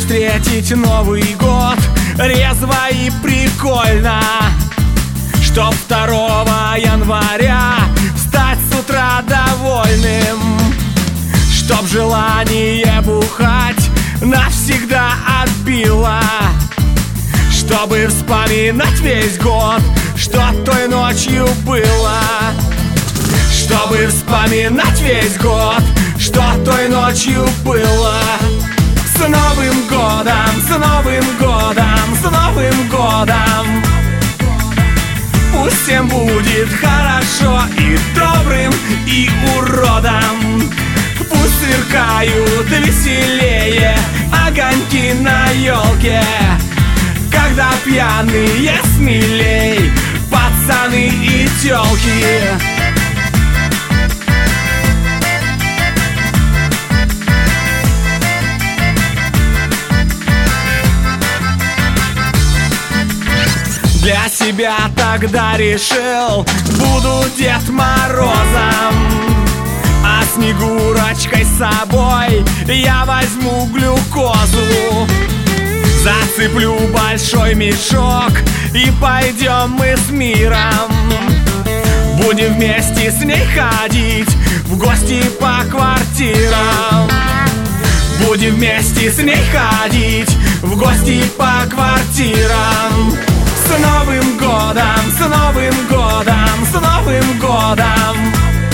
встретить Новый год резво и прикольно, чтоб 2 января встать с утра довольным, чтоб желание бухать навсегда отбило, чтобы вспоминать весь год, что той ночью было. Чтобы вспоминать весь год, что той ночью было. С Новым годом, с Новым годом, с Новым годом! Пусть всем будет хорошо и добрым, и уродом. Пусть сверкают веселее огоньки на елке, когда пьяные смелей пацаны и тёлки. Для себя тогда решил, буду Дед Морозом, а Снегурочкой с собой я возьму глюкозу. Зацеплю большой мешок и пойдем мы с миром. Будем вместе с ней ходить в гости по квартирам. Будем вместе с ней ходить в гости по квартирам. С Новым годом, с Новым годом, с Новым годом!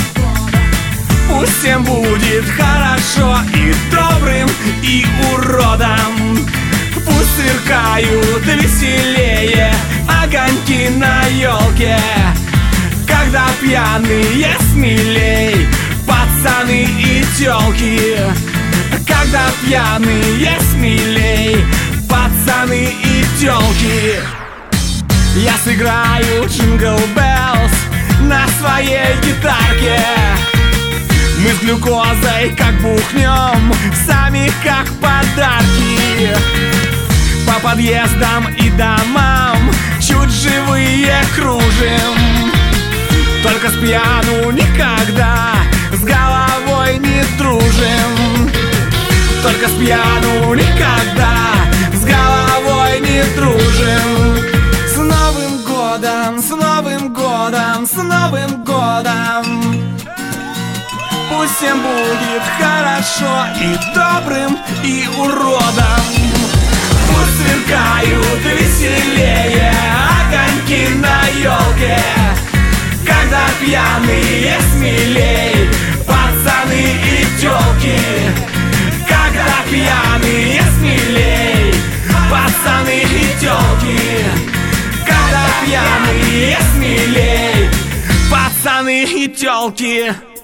Пусть всем будет хорошо и добрым, и уродом. Пусть сверкают веселее огоньки на елке, когда пьяные смелей пацаны и тёлки. Когда пьяные смелей пацаны и тёлки. Я сыграю Jingle Bells на своей гитарке. Мы с глюкозой как бухнем, сами как подарки. По подъездам и домам чуть живые кружим. Только с пьяну никогда с головой не дружим. Только с пьяну никогда с головой не дружим. С Новым годом, с Новым годом, с Новым годом! Пусть всем будет хорошо и добрым, и уродом. Пусть сверкают веселее огоньки на елке, когда пьяные смелей пацаны и тёлки. Когда пьяные смелей пацаны и тёлки. Когда пьяные смелей пацаны и тёлки.